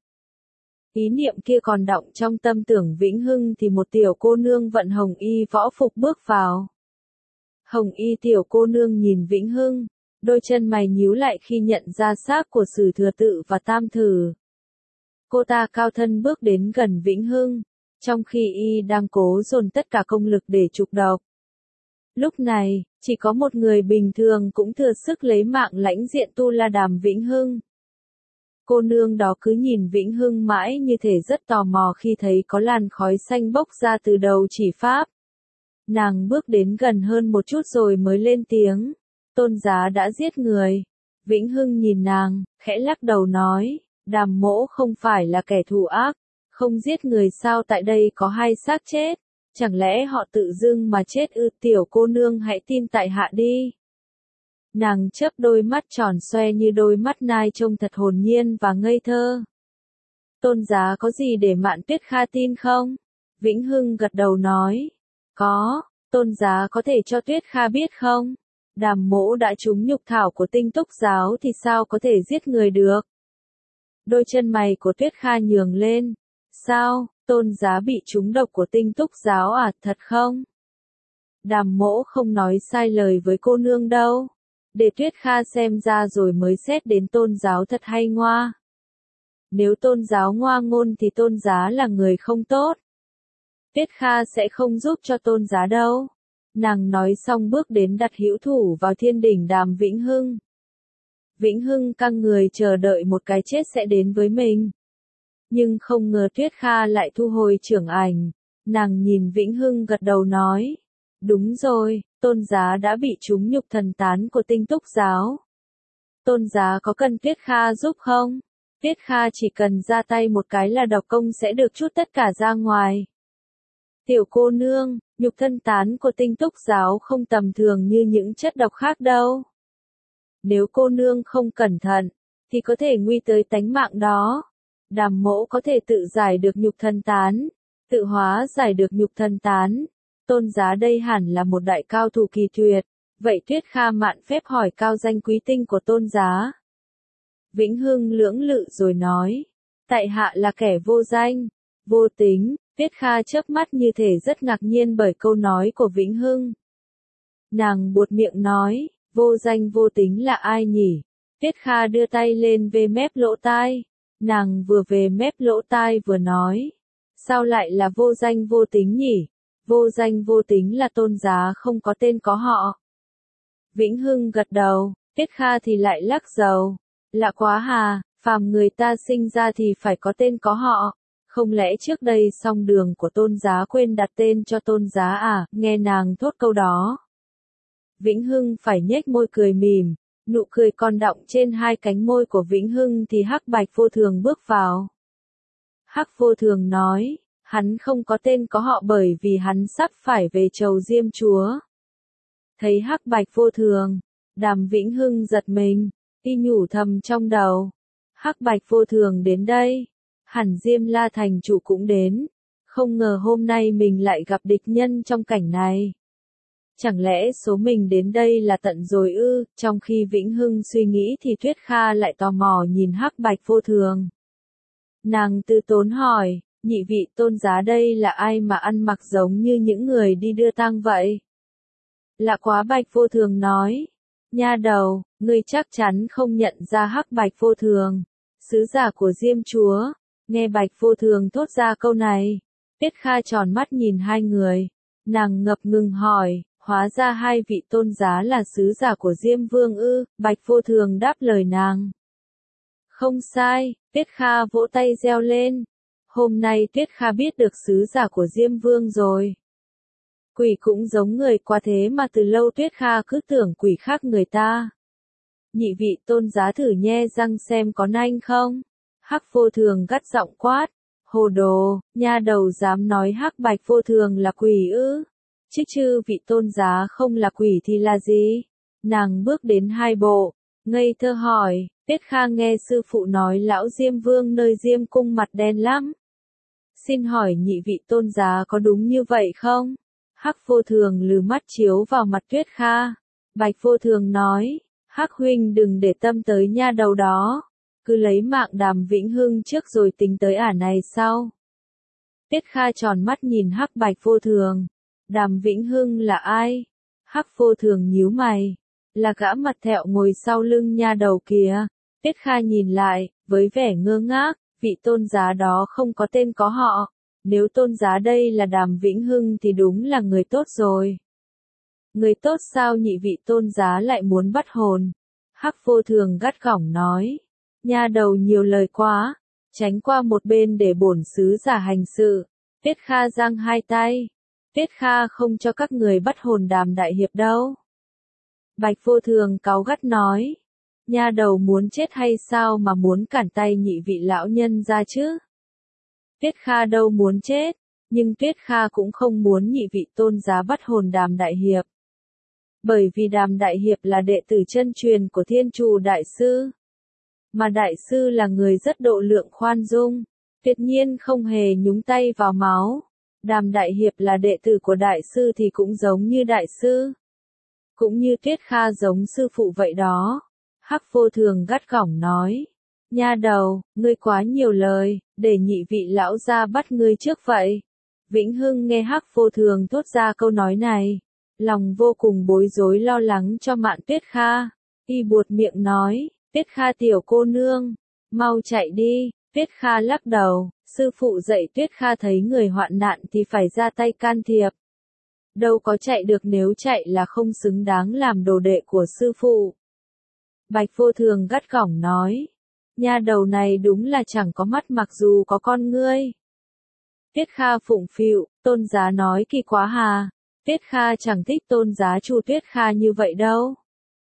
Ý niệm kia còn đọng trong tâm tưởng Vĩnh Hưng thì một tiểu cô nương vận hồng y võ phục bước vào. Hồng y tiểu cô nương nhìn Vĩnh Hưng, đôi chân mày nhíu lại khi nhận ra xác của Sử Thừa Tự và Tam Thử. Cô ta cao thân bước đến gần Vĩnh Hưng, trong khi y đang cố dồn tất cả công lực để trục độc. Lúc này, chỉ có một người bình thường cũng thừa sức lấy mạng lãnh diện tu la Đàm Vĩnh Hưng. Cô nương đó cứ nhìn Vĩnh Hưng mãi như thể rất tò mò khi thấy có làn khói xanh bốc ra từ đầu chỉ pháp. Nàng bước đến gần hơn một chút rồi mới lên tiếng. Tôn giá đã giết người. Vĩnh Hưng nhìn nàng, khẽ lắc đầu nói, Đàm mỗ không phải là kẻ thù ác, không giết người sao tại đây có hai xác chết. Chẳng lẽ họ tự dưng mà chết ư? Tiểu cô nương hãy tin tại hạ đi. Nàng chớp đôi mắt tròn xoe như đôi mắt nai trông thật hồn nhiên và ngây thơ. Tôn giá có gì để Mạn Tuyết Kha tin không? Vĩnh Hưng gật đầu nói. Có, tôn giá có thể cho Tuyết Kha biết không? Đàm mỗ đã trúng nhục thảo của Tinh Túc giáo thì sao có thể giết người được? Đôi chân mày của Tuyết Kha nhướng lên. Sao, tôn giá bị trúng độc của Tinh Túc giáo à, thật không? Đàm mỗ không nói sai lời với cô nương đâu. Để Tuyết Kha xem ra rồi mới xét đến tôn giáo thật hay ngoa. Nếu tôn giáo ngoa ngôn thì tôn giá là người không tốt. Tuyết Kha sẽ không giúp cho tôn giá đâu. Nàng nói xong bước đến đặt hữu thủ vào thiên đỉnh Đàm Vĩnh Hưng. Vĩnh Hưng căng người chờ đợi một cái chết sẽ đến với mình. Nhưng không ngờ Tuyết Kha lại thu hồi chưởng ảnh. Nàng nhìn Vĩnh Hưng gật đầu nói. Đúng rồi, tôn giá đã bị trúng nhục thần tán của Tinh Túc giáo. Tôn giá có cần Tuyết Kha giúp không? Tuyết Kha chỉ cần ra tay một cái là độc công sẽ được trút tất cả ra ngoài. Tiểu cô nương, nhục thân tán của Tinh Túc giáo không tầm thường như những chất độc khác đâu. Nếu cô nương không cẩn thận, thì có thể nguy tới tánh mạng đó. Đàm mỗ có thể tự giải được nhục thân tán, tự hóa giải được nhục thân tán. Tôn giá đây hẳn là một đại cao thủ kỳ tuyệt. Vậy Tuyết Kha mạn phép hỏi cao danh quý tinh của tôn giá. Vĩnh Hưng lưỡng lự rồi nói. Tại hạ là kẻ vô danh, vô tính. Tuyết Kha chớp mắt như thể rất ngạc nhiên bởi câu nói của Vĩnh Hưng. Nàng buột miệng nói, vô danh vô tính là ai nhỉ? Tuyết Kha đưa tay lên về mép lỗ tai. Nàng vừa về mép lỗ tai vừa nói. Sao lại là vô danh vô tính nhỉ? Vô danh vô tính là tôn giá không có tên có họ. Vĩnh Hưng gật đầu, Tuyết Kha thì lại lắc đầu. Lạ quá hà, phàm người ta sinh ra thì phải có tên có họ. Không lẽ trước đây song đường của tôn giá quên đặt tên cho tôn giá à? Nghe nàng thốt câu đó. Vĩnh Hưng phải nhếch môi cười mỉm, nụ cười còn đọng trên hai cánh môi của Vĩnh Hưng thì Hắc Bạch Vô Thường bước vào. Hắc Vô Thường nói, hắn không có tên có họ bởi vì hắn sắp phải về chầu Diêm Chúa. Thấy Hắc Bạch Vô Thường, Đàm Vĩnh Hưng giật mình, y nhủ thầm trong đầu. Hắc Bạch Vô Thường đến đây, hẳn Diêm La thành chủ cũng đến, không ngờ hôm nay mình lại gặp địch nhân trong cảnh này. Chẳng lẽ số mình đến đây là tận rồi ư? Trong khi Vĩnh Hưng suy nghĩ thì Tuyết Kha lại tò mò nhìn Hắc Bạch Vô Thường. Nàng tư tốn hỏi, nhị vị tôn giá đây là ai mà ăn mặc giống như những người đi đưa tang vậy? Lạ quá. Bạch Vô Thường nói, nha đầu, ngươi chắc chắn không nhận ra Hắc Bạch Vô Thường, sứ giả của Diêm Chúa. Nghe Bạch Vô Thường thốt ra câu này, Tuyết Kha tròn mắt nhìn hai người, nàng ngập ngừng hỏi, hóa ra hai vị tôn giá là sứ giả của Diêm Vương ư? Bạch Vô Thường đáp lời nàng. Không sai. Tuyết Kha vỗ tay reo lên. Hôm nay Tuyết Kha biết được sứ giả của Diêm Vương rồi. Quỷ cũng giống người quá thế mà từ lâu Tuyết Kha cứ tưởng quỷ khác người ta. Nhị vị tôn giá thử nhe răng xem có nanh không? Hắc Vô Thường gắt giọng quát. Hồ đồ, nha đầu dám nói Hắc Bạch Vô Thường là quỷ ư? Chứ chư vị tôn giá không là quỷ thì là gì? Nàng bước đến hai bộ, ngây thơ hỏi. Tuyết Kha nghe sư phụ nói lão Diêm Vương nơi Diêm cung mặt đen lắm. Xin hỏi nhị vị tôn giá có đúng như vậy không? Hắc Vô Thường lừ mắt chiếu vào mặt Tuyết Kha. Bạch Vô Thường nói, Hắc huynh đừng để tâm tới nha đầu đó. Cứ lấy mạng Đàm Vĩnh Hưng trước rồi tính tới ả này sau. Tuyết Kha tròn mắt nhìn Hắc Bạch Vô Thường. Đàm Vĩnh Hưng là ai? Hắc Vô Thường nhíu mày. Là gã mặt thẹo ngồi sau lưng nha đầu kìa. Tuyết Kha nhìn lại, với vẻ ngơ ngác, vị tôn giá đó không có tên có họ. Nếu tôn giá đây là Đàm Vĩnh Hưng thì đúng là người tốt rồi. Người tốt sao nhị vị tôn giá lại muốn bắt hồn? Hắc Vô Thường gắt gỏng nói. Nha đầu nhiều lời quá, tránh qua một bên để bổn sứ giả hành sự. Tuyết Kha giang hai tay. Tuyết Kha không cho các người bắt hồn Đàm đại hiệp đâu. Bạch Vô Thường cáu gắt nói. Nha đầu muốn chết hay sao mà muốn cản tay nhị vị lão nhân ra chứ? Tuyết Kha đâu muốn chết, nhưng Tuyết Kha cũng không muốn nhị vị tôn giá bắt hồn Đàm đại hiệp. Bởi vì Đàm đại hiệp là đệ tử chân truyền của Thiên Trù đại sư. Mà đại sư là người rất độ lượng khoan dung, tuyệt nhiên không hề nhúng tay vào máu. Đàm đại hiệp là đệ tử của đại sư thì cũng giống như đại sư. Cũng như Tuyết Kha giống sư phụ vậy đó. Hắc Vô Thường gắt gỏng nói. Nha đầu, ngươi quá nhiều lời, để nhị vị lão gia bắt ngươi trước vậy. Vĩnh Hưng nghe Hắc Vô Thường thốt ra câu nói này. Lòng vô cùng bối rối lo lắng cho Mạn Tuyết Kha. Y buột miệng nói, Tuyết Kha tiểu cô nương, mau chạy đi. Tuyết Kha lắc đầu, sư phụ dạy Tuyết Kha thấy người hoạn nạn thì phải ra tay can thiệp. Đâu có chạy được, nếu chạy là không xứng đáng làm đồ đệ của sư phụ. Bạch Vô Thường gắt gỏng nói. Nha đầu này đúng là chẳng có mắt mặc dù có con ngươi. Tuyết Kha phụng phịu, tôn giá nói kỳ quá hà. Tuyết Kha chẳng thích tôn giá Chu Tuyết Kha như vậy đâu.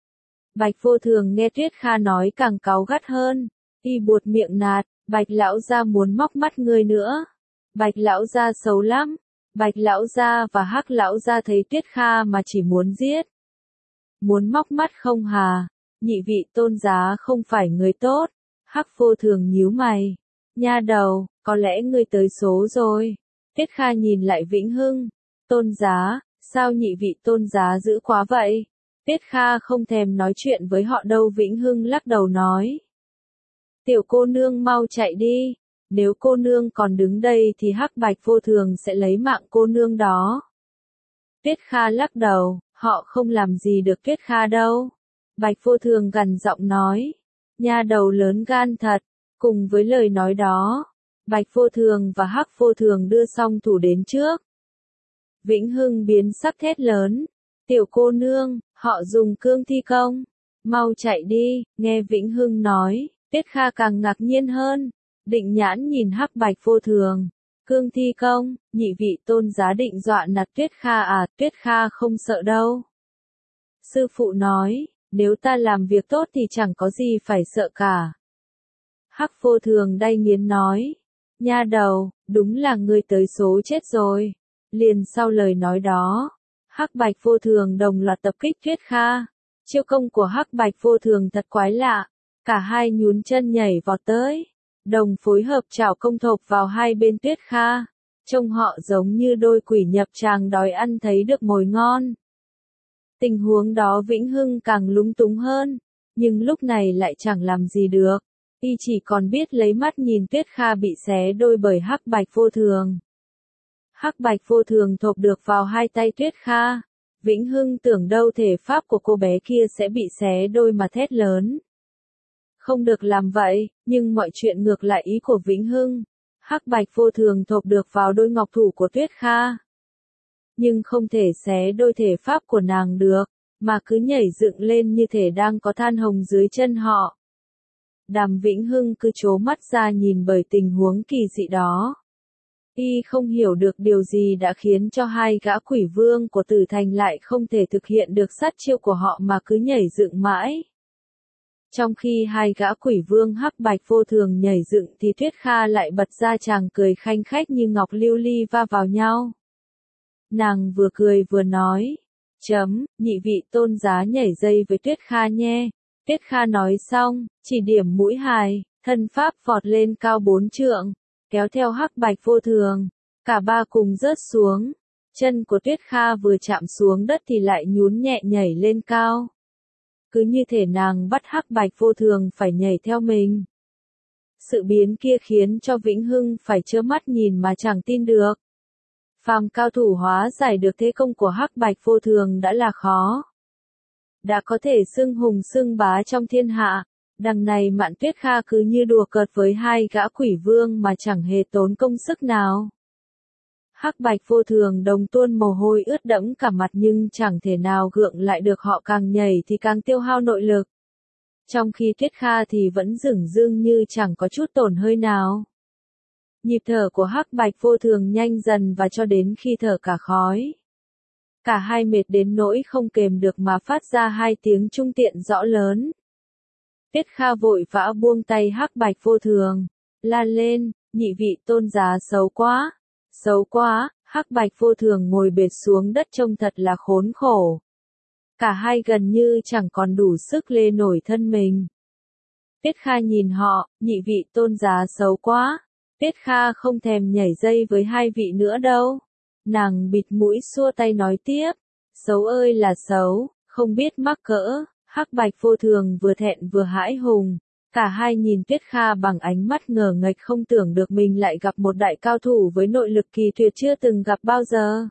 Bạch Vô Thường nghe Tuyết Kha nói càng cáu gắt hơn. Y buột miệng nạt, Bạch lão gia muốn móc mắt ngươi nữa. Bạch lão gia xấu lắm. Bạch lão gia và Hắc lão gia thấy Tuyết Kha mà chỉ muốn giết. Muốn móc mắt không hà? Nhị vị tôn giá không phải người tốt. Hắc Vô Thường nhíu mày. Nha đầu, có lẽ ngươi tới số rồi. Tiết Kha nhìn lại Vĩnh Hưng. Tôn giá, sao nhị vị tôn giá dữ quá vậy? Tiết Kha không thèm nói chuyện với họ đâu. Vĩnh Hưng lắc đầu nói. Tiểu cô nương mau chạy đi. Nếu cô nương còn đứng đây thì Hắc Bạch Vô Thường sẽ lấy mạng cô nương đó. Tiết Kha lắc đầu, họ không làm gì được Tiết Kha đâu. Bạch Vô Thường gằn giọng nói. Nha đầu lớn gan thật. Cùng với lời nói đó, Bạch Vô Thường và Hắc Vô Thường đưa song thủ đến trước. Vĩnh Hưng biến sắc thét lớn. Tiểu cô nương, họ dùng cương thi công. Mau chạy đi, nghe Vĩnh Hưng nói, Tiết Kha càng ngạc nhiên hơn. Định nhãn nhìn Hắc Bạch Vô Thường. Cương thi công, nhị vị tôn giá định dọa nạt Tiết Kha à? Tiết Kha không sợ đâu. Sư phụ nói, nếu ta làm việc tốt thì chẳng có gì phải sợ cả. Hắc Vô Thường đay nghiến nói. Nha đầu, đúng là ngươi tới số chết rồi. Liền sau lời nói đó, Hắc Bạch Vô Thường đồng loạt tập kích Tiết Kha. Chiêu công của Hắc Bạch Vô Thường thật quái lạ. Cả hai nhún chân nhảy vọt tới. Đồng phối hợp chảo công thộp vào hai bên Tiết Kha. Trông họ giống như đôi quỷ nhập tràng đói ăn thấy được mồi ngon. Tình huống đó Vĩnh Hưng càng lúng túng hơn. Nhưng lúc này lại chẳng làm gì được. Y chỉ còn biết lấy mắt nhìn Tiết Kha bị xé đôi bởi Hắc Bạch Vô Thường. Hắc Bạch Vô Thường thộp được vào hai tay Tiết Kha. Vĩnh Hưng tưởng đâu thể pháp của cô bé kia sẽ bị xé đôi mà thét lớn. Không được làm vậy, nhưng mọi chuyện ngược lại ý của Vĩnh Hưng. Hắc Bạch Vô Thường thộp được vào đôi ngọc thủ của Tiết Kha. Nhưng không thể xé đôi thể pháp của nàng được, mà cứ nhảy dựng lên như thể đang có than hồng dưới chân họ. Đàm Vĩnh Hưng cứ trố mắt ra nhìn bởi tình huống kỳ dị đó. Y không hiểu được điều gì đã khiến cho hai gã quỷ vương của Tử Thành lại không thể thực hiện được sát chiêu của họ mà cứ nhảy dựng mãi. Trong khi hai gã quỷ vương Hắc Bạch Vô Thường nhảy dựng thì Tiết Kha lại bật ra chàng cười khanh khách như ngọc lưu ly va vào nhau. Nàng vừa cười vừa nói. Chấm, nhị vị tôn giá nhảy dây với Tiết Kha nhé. Tiết Kha nói xong, chỉ điểm mũi hài, thân pháp vọt lên cao bốn trượng, kéo theo Hắc Bạch Vô Thường. Cả ba cùng rớt xuống. Chân của Tiết Kha vừa chạm xuống đất thì lại nhún nhẹ nhảy lên cao. Cứ như thể nàng bắt Hắc Bạch Vô Thường phải nhảy theo mình. Sự biến kia khiến cho Vĩnh Hưng phải trơ mắt nhìn mà chẳng tin được. Phàm cao thủ hóa giải được thế công của Hắc Bạch Vô Thường đã là khó. Đã có thể xưng hùng xưng bá trong thiên hạ, đằng này Mạn Tuyết Kha cứ như đùa cợt với hai gã quỷ vương mà chẳng hề tốn công sức nào. Hắc Bạch Vô Thường đồng tuôn mồ hôi ướt đẫm cả mặt nhưng chẳng thể nào gượng lại được, họ càng nhảy thì càng tiêu hao nội lực. Trong khi Tuyết Kha thì vẫn dửng dưng như chẳng có chút tổn hơi nào. Nhịp thở của Hắc Bạch Vô Thường nhanh dần và cho đến khi thở cả khói. Cả hai mệt đến nỗi không kềm được mà phát ra hai tiếng trung tiện rõ lớn. Tiết Kha vội vã buông tay Hắc Bạch Vô Thường, la lên, nhị vị tôn giá xấu quá, xấu quá. Hắc Bạch Vô Thường ngồi bệt xuống đất trông thật là khốn khổ. Cả hai gần như chẳng còn đủ sức lê nổi thân mình. Tiết Kha nhìn họ, nhị vị tôn giá xấu quá. Tiết Kha không thèm nhảy dây với hai vị nữa đâu. Nàng bịt mũi xua tay nói tiếp. Xấu ơi là xấu, không biết mắc cỡ. Hắc Bạch Vô Thường vừa thẹn vừa hãi hùng. Cả hai nhìn Tiết Kha bằng ánh mắt ngờ nghệch, không tưởng được mình lại gặp một đại cao thủ với nội lực kỳ tuyệt chưa từng gặp bao giờ.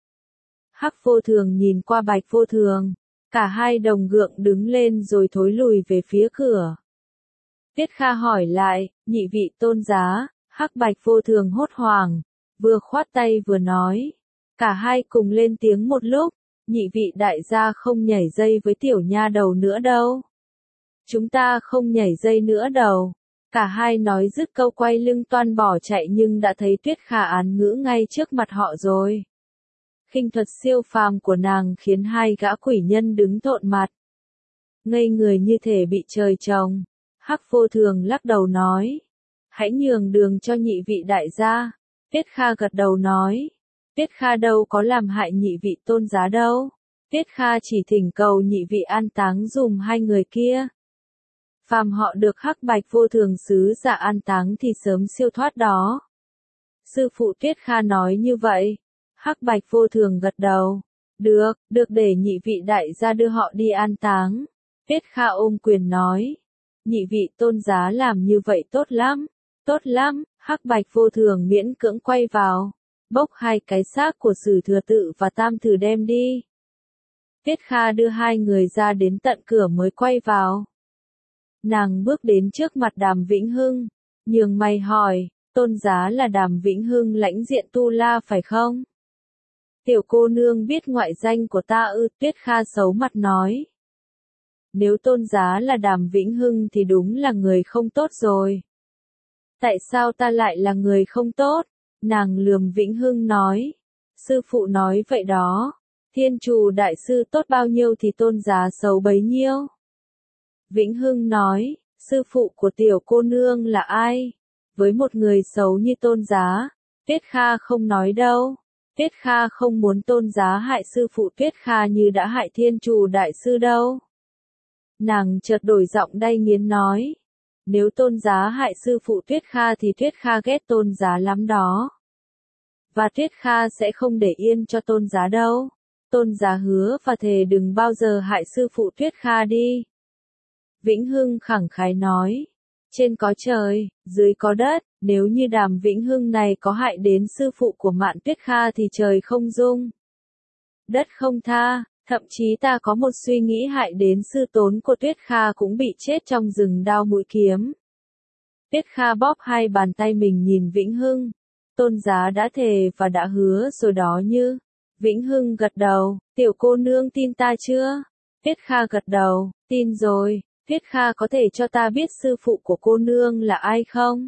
Hắc Vô Thường nhìn qua Bạch Vô Thường. Cả hai đồng gượng đứng lên rồi thối lùi về phía cửa. Tiết Kha hỏi lại, nhị vị tôn giá. Hắc Bạch Vô Thường hốt hoảng, vừa khoát tay vừa nói. Cả hai cùng lên tiếng một lúc, nhị vị đại gia không nhảy dây với tiểu nha đầu nữa đâu. Chúng ta không nhảy dây nữa đâu. Cả hai nói dứt câu quay lưng toan bỏ chạy nhưng đã thấy Tuyết Kha án ngữ ngay trước mặt họ rồi. Khinh thuật siêu phàm của nàng khiến hai gã quỷ nhân đứng thộn mặt. Ngây người như thể bị trời trồng. Hắc Vô Thường lắc đầu nói. Hãy nhường đường cho nhị vị đại gia. Tiết Kha gật đầu nói. Tiết Kha đâu có làm hại nhị vị tôn giá đâu. Tiết Kha chỉ thỉnh cầu nhị vị an táng dùm hai người kia. phàm họ được Hắc Bạch vô thường sứ giả an táng thì sớm siêu thoát đó. Sư phụ Tuyết Kha nói như vậy. Hắc Bạch vô thường gật đầu. Được, được để nhị vị đại gia đưa họ đi an táng. Tuyết Kha ôm quyền nói. Nhị vị tôn giá làm như vậy tốt lắm. Tốt lắm, Hắc Bạch vô thường miễn cưỡng quay vào. Bốc hai cái xác của Sử Thừa Tự và Tam Thử đem đi. Tuyết Kha đưa hai người ra đến tận cửa mới quay vào. Nàng bước đến trước mặt Đàm Vĩnh Hưng, nhướng mày hỏi, tôn giá là Đàm Vĩnh Hưng lãnh diện Tu La phải không? Tiểu cô nương biết ngoại danh của ta ư? Tuyết Kha xấu mặt nói. Nếu tôn giá là Đàm Vĩnh Hưng thì đúng là người không tốt rồi. Tại sao ta lại là người không tốt? Nàng lườm Vĩnh Hưng nói. Sư phụ nói vậy đó. Thiên Trù đại sư tốt bao nhiêu thì tôn giá xấu bấy nhiêu. Vĩnh Hưng nói, sư phụ của tiểu cô nương là ai? Với một người xấu như tôn giá, Tuyết Kha không nói đâu. Tuyết Kha không muốn tôn giá hại sư phụ Tuyết Kha như đã hại Thiên Trù đại sư đâu. Nàng chợt đổi giọng đay nghiến nói. Nếu tôn giá hại sư phụ Tuyết Kha thì Tuyết Kha ghét tôn giá lắm đó. Và Tuyết Kha sẽ không để yên cho tôn giá đâu. Tôn giá hứa và thề đừng bao giờ hại sư phụ Tuyết Kha đi. Vĩnh Hưng khẳng khái nói. Trên có trời, dưới có đất, nếu như Đàm Vĩnh Hưng này có hại đến sư phụ của Mạn Tuyết Kha thì trời không dung. Đất không tha, thậm chí ta có một suy nghĩ hại đến sư tốn của Tuyết Kha cũng bị chết trong rừng đao mũi kiếm. Tuyết Kha bóp hai bàn tay mình nhìn Vĩnh Hưng. Tôn giá đã thề và đã hứa rồi đó như. Vĩnh Hưng gật đầu, tiểu cô nương tin ta chưa? Tuyết Kha gật đầu, tin rồi. Tuyết Kha có thể cho ta biết sư phụ của cô nương là ai không?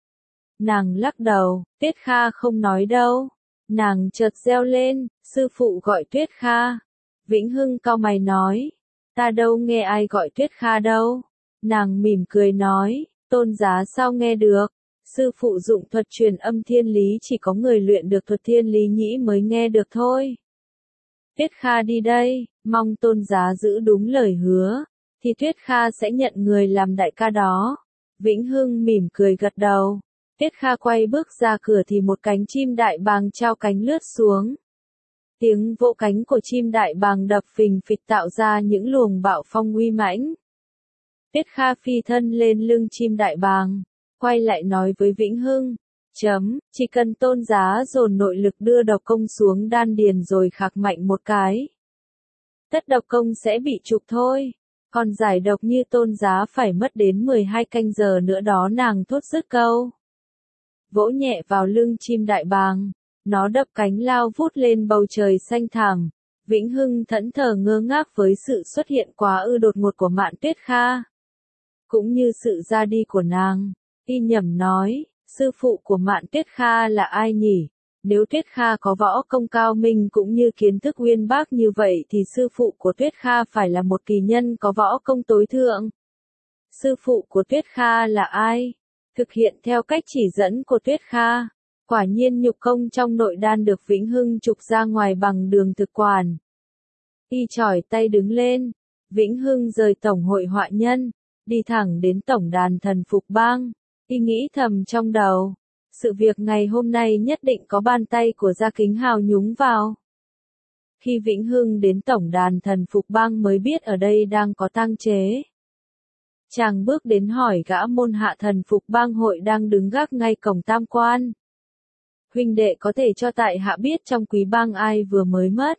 Nàng lắc đầu, Tuyết Kha không nói đâu. Nàng chợt reo lên, sư phụ gọi Tuyết Kha. Vĩnh Hưng cau mày nói, ta đâu nghe ai gọi Tuyết Kha đâu. Nàng mỉm cười nói, tôn giá sao nghe được? Sư phụ dụng thuật truyền âm thiên lý chỉ có người luyện được thuật thiên lý nhĩ mới nghe được thôi. Tuyết Kha đi đây, mong tôn giá giữ đúng lời hứa, thì Tuyết Kha sẽ nhận người làm đại ca đó. Vĩnh Hưng mỉm cười gật đầu. Tuyết Kha quay bước ra cửa thì một cánh chim đại bàng trao cánh lướt xuống. Tiếng vỗ cánh của chim đại bàng đập phình phịch tạo ra những luồng bạo phong uy mãnh. Tuyết Kha phi thân lên lưng chim đại bàng, quay lại nói với Vĩnh Hưng, chấm, chỉ cần tôn giá dồn nội lực đưa độc công xuống đan điền rồi khạc mạnh một cái. Tất độc công sẽ bị trục thôi, còn giải độc như tôn giá phải mất đến mười hai canh giờ nữa đó. Nàng thốt dứt câu. Vỗ nhẹ vào lưng chim đại bàng, nó đập cánh lao vút lên bầu trời xanh thẳm. Vĩnh Hưng thẫn thờ ngơ ngác với sự xuất hiện quá ư đột ngột của Mạn Tuyết Kha, cũng như sự ra đi của nàng. Y nhẩm nói, sư phụ của Mạn Tuyết Kha là ai nhỉ? Nếu Tuyết Kha có võ công cao minh cũng như kiến thức uyên bác như vậy thì sư phụ của Tuyết Kha phải là một kỳ nhân có võ công tối thượng. Sư phụ của Tuyết Kha là ai? Thực hiện theo cách chỉ dẫn của Tuyết Kha. Quả nhiên nhục công trong nội đan được Vĩnh Hưng trục ra ngoài bằng đường thực quản. Y chỏi tay đứng lên. Vĩnh Hưng rời tổng hội họa nhân, đi thẳng đến tổng đàn thần phục bang. Y nghĩ thầm trong đầu, sự việc ngày hôm nay nhất định có bàn tay của Gia Kính Hào nhúng vào. Khi Vĩnh Hưng đến tổng đàn thần phục bang mới biết ở đây đang có tang chế. Chàng bước đến hỏi gã môn hạ thần phục bang hội đang đứng gác ngay cổng tam quan. Huynh đệ có thể cho tại hạ biết trong quý bang ai vừa mới mất.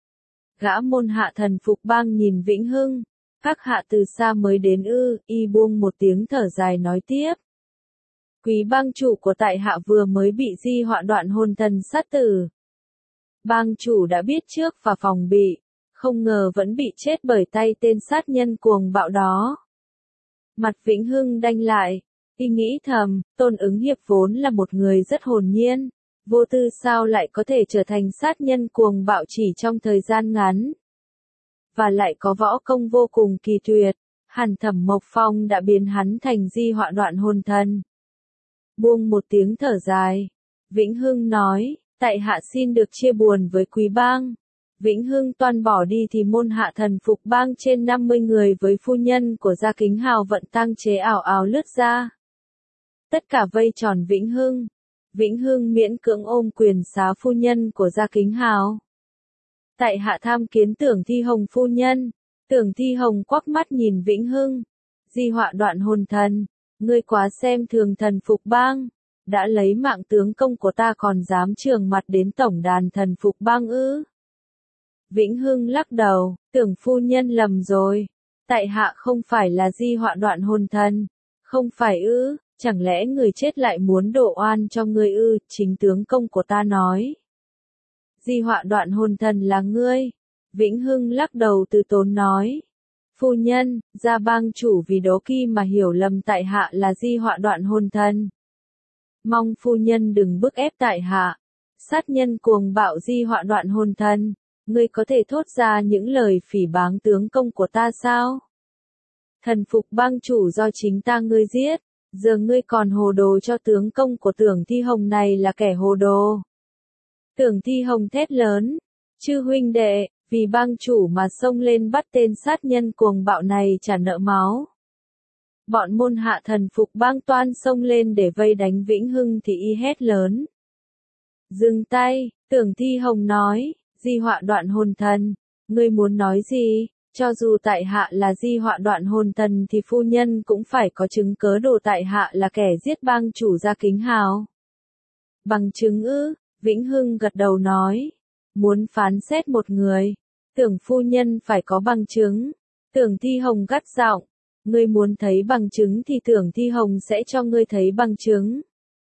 Gã môn hạ thần phục bang nhìn Vĩnh Hưng, các hạ từ xa mới đến ư? Y buông một tiếng thở dài nói tiếp. Quý bang chủ của tại hạ vừa mới bị di họa đoạn hồn thần sát tử. Bang chủ đã biết trước và phòng bị, không ngờ vẫn bị chết bởi tay tên sát nhân cuồng bạo đó. Mặt Vĩnh Hưng đanh lại, y nghĩ thầm, Tôn Ứng Hiệp vốn là một người rất hồn nhiên, vô tư sao lại có thể trở thành sát nhân cuồng bạo chỉ trong thời gian ngắn. Và lại có võ công vô cùng kỳ tuyệt, hẳn Thẩm Mộc Phong đã biến hắn thành di họa đoạn hồn thần. Buông một tiếng thở dài, Vĩnh Hưng nói, tại hạ xin được chia buồn với quý bang. Vĩnh Hưng toan bỏ đi thì môn hạ thần phục bang trên năm mươi người với phu nhân của Gia Kính Hào vận tang chế ảo ảo lướt ra. Tất cả vây tròn Vĩnh Hưng. Vĩnh Hưng miễn cưỡng ôm quyền xá phu nhân của Gia Kính Hào. Tại hạ tham kiến Tưởng Thi Hồng phu nhân. Tưởng Thi Hồng quắc mắt nhìn Vĩnh Hưng. Di họa đoạn hồn thần, ngươi quá xem thường thần phục bang. Đã lấy mạng tướng công của ta còn dám trường mặt đến tổng đàn thần phục bang ư? Vĩnh Hưng lắc đầu, Tưởng phu nhân lầm rồi. Tại hạ không phải là di họa đoạn hồn thần. Không phải ư, chẳng lẽ người chết lại muốn đổ oan cho ngươi ư? Chính tướng công của ta nói. Di họa đoạn hồn thần là ngươi. Vĩnh Hưng lắc đầu từ tốn nói. Phu nhân, Gia bang chủ vì đố kỵ mà hiểu lầm tại hạ là di họa đoạn hồn thần. Mong phu nhân đừng bức ép tại hạ. Sát nhân cuồng bạo di họa đoạn hồn thần. Ngươi có thể thốt ra những lời phỉ báng tướng công của ta sao? Thần phục bang chủ do chính ta ngươi giết. Giờ ngươi còn hồ đồ cho tướng công của Tưởng Thi Hồng này là kẻ hồ đồ. Tưởng Thi Hồng thét lớn. Chư huynh đệ, vì bang chủ mà xông lên bắt tên sát nhân cuồng bạo này trả nợ máu. Bọn môn hạ thần phục bang toan xông lên để vây đánh Vĩnh Hưng thì y hét lớn. Dừng tay, Tưởng Thi Hồng nói, di họa đoạn hồn thần, ngươi muốn nói gì? Cho dù tại hạ là di họa đoạn hồn thần thì phu nhân cũng phải có chứng cớ đồ tại hạ là kẻ giết bang chủ Gia Kính Hào. Bằng chứng ư? Vĩnh Hưng gật đầu nói. Muốn phán xét một người, Tưởng phu nhân phải có bằng chứng. Tưởng Thi Hồng gắt giọng. Ngươi muốn thấy bằng chứng thì Tưởng Thi Hồng sẽ cho ngươi thấy bằng chứng.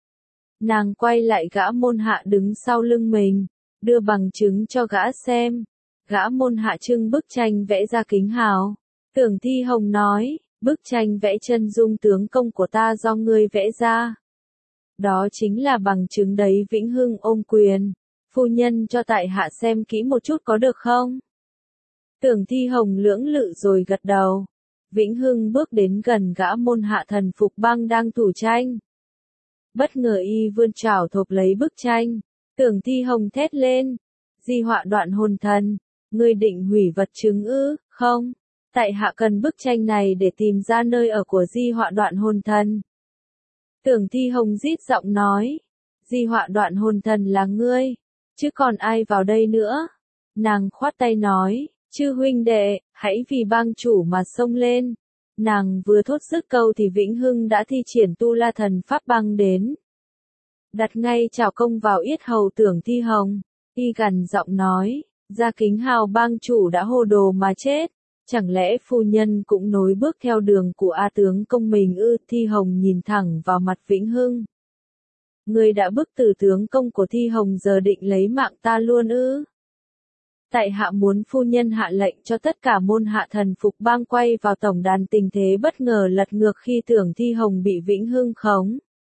Nàng quay lại gã môn hạ đứng sau lưng mình, đưa bằng chứng cho gã xem. Gã môn hạ trưng bức tranh vẽ Gia Kính Hào. Tưởng Thi Hồng nói, bức tranh vẽ chân dung tướng công của ta do ngươi vẽ ra. Đó chính là bằng chứng đấy. Vĩnh Hưng ôm quyền. Phu nhân cho tại hạ xem kỹ một chút có được không? Tưởng Thi Hồng lưỡng lự rồi gật đầu. Vĩnh Hưng bước đến gần gã môn hạ thần phục bang đang thủ tranh. Bất ngờ y vươn trảo thộp lấy bức tranh. Tưởng Thi Hồng thét lên. Di họa đoạn hồn thần, ngươi định hủy vật chứng ư? Không, tại hạ cần bức tranh này để tìm ra nơi ở của di họa đoạn hồn thần. Tưởng Thi Hồng rít giọng nói. Di họa đoạn hồn thần là ngươi, chứ còn ai vào đây nữa? Nàng khoát tay nói. Chư huynh đệ, hãy vì bang chủ mà xông lên. Nàng vừa thốt dứt câu thì Vĩnh Hưng đã thi triển tu la thần pháp băng đến. Đặt ngay chảo công vào yết hầu Tưởng Thi Hồng. Y gằn giọng nói, Gia Kính Hào bang chủ đã hồ đồ mà chết. Chẳng lẽ phu nhân cũng nối bước theo đường của A tướng công mình ư? Thi Hồng nhìn thẳng vào mặt Vĩnh Hưng. Ngươi đã bức tử tướng công của Thi Hồng giờ định lấy mạng ta luôn ư? Tại hạ muốn phu nhân hạ lệnh cho tất cả môn hạ thần phục bang quay vào tổng đàn. Tình thế bất ngờ lật ngược khi Tưởng Thi Hồng bị Vĩnh Hưng khống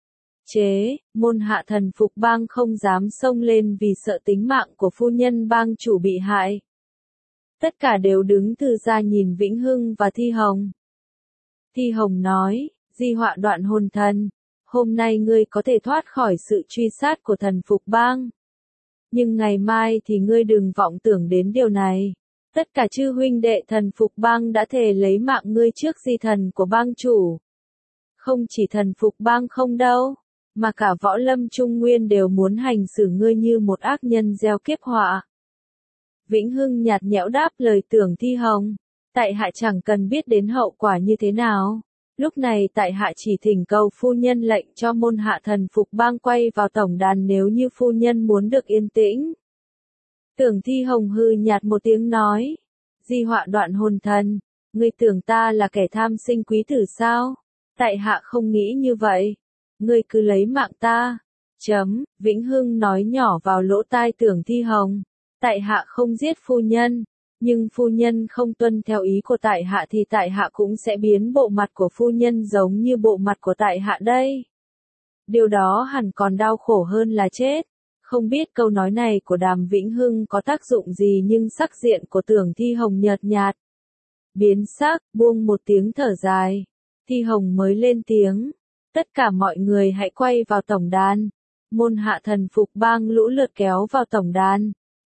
chế. Môn hạ thần phục bang không dám xông lên vì sợ tính mạng của phu nhân bang chủ bị hại. Tất cả đều đứng từ xa nhìn Vĩnh Hưng và Thi Hồng. Thi Hồng nói, di họa đoạn hồn thần, hôm nay ngươi có thể thoát khỏi sự truy sát của thần phục bang. Nhưng ngày mai thì ngươi đừng vọng tưởng đến điều này. Tất cả chư huynh đệ thần phục bang đã thề lấy mạng ngươi trước di thần của bang chủ. Không chỉ thần phục bang không đâu, mà cả võ lâm trung nguyên đều muốn hành xử ngươi như một ác nhân gieo kiếp họa. Vĩnh Hưng nhạt nhẽo đáp lời Tưởng Thi Hồng. Tại hạ chẳng cần biết đến hậu quả như thế nào. Lúc này tại hạ chỉ thỉnh cầu phu nhân lệnh cho môn hạ thần phục bang quay vào tổng đàn nếu như phu nhân muốn được yên tĩnh. Tưởng Thi Hồng hừ nhạt một tiếng nói. Di họa đoạn hồn thần, ngươi tưởng ta là kẻ tham sinh quý tử sao? Tại hạ không nghĩ như vậy. Ngươi cứ lấy mạng ta. Chấm, Vĩnh Hưng nói nhỏ vào lỗ tai Tưởng Thi Hồng. Tại hạ không giết phu nhân. Nhưng phu nhân không tuân theo ý của tại hạ thì tại hạ cũng sẽ biến bộ mặt của phu nhân giống như bộ mặt của tại hạ đây. Điều đó hẳn còn đau khổ hơn là chết. Không biết câu nói này của Đàm Vĩnh Hưng có tác dụng gì nhưng sắc diện của Tưởng Thi Hồng nhợt nhạt. Biến sắc, buông một tiếng thở dài. Thi Hồng mới lên tiếng. Tất cả mọi người hãy quay vào tổng đàn. Môn hạ thần phục bang lũ lượt kéo vào tổng đàn.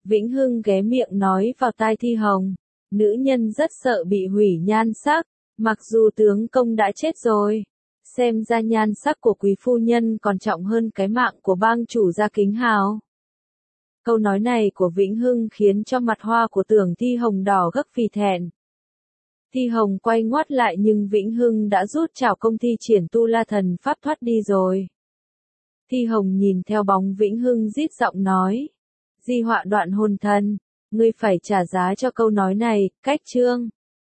Vĩnh Hưng ghé miệng nói vào tai Thi Hồng. Nữ nhân rất sợ bị hủy nhan sắc, mặc dù tướng công đã chết rồi. Xem ra nhan sắc của quý phu nhân còn trọng hơn cái mạng của bang chủ gia Kính Hào. Câu nói này của Vĩnh Hưng khiến cho mặt hoa của Tưởng Thi Hồng đỏ gấp vì thẹn. Thi Hồng quay ngoắt lại nhưng Vĩnh Hưng đã rút chảo công thi triển tu la thần pháp thoát đi rồi. Thi Hồng nhìn theo bóng Vĩnh Hưng rít giọng nói. Di họa đoạn hồn thần, ngươi phải trả giá cho câu nói này, cách chương.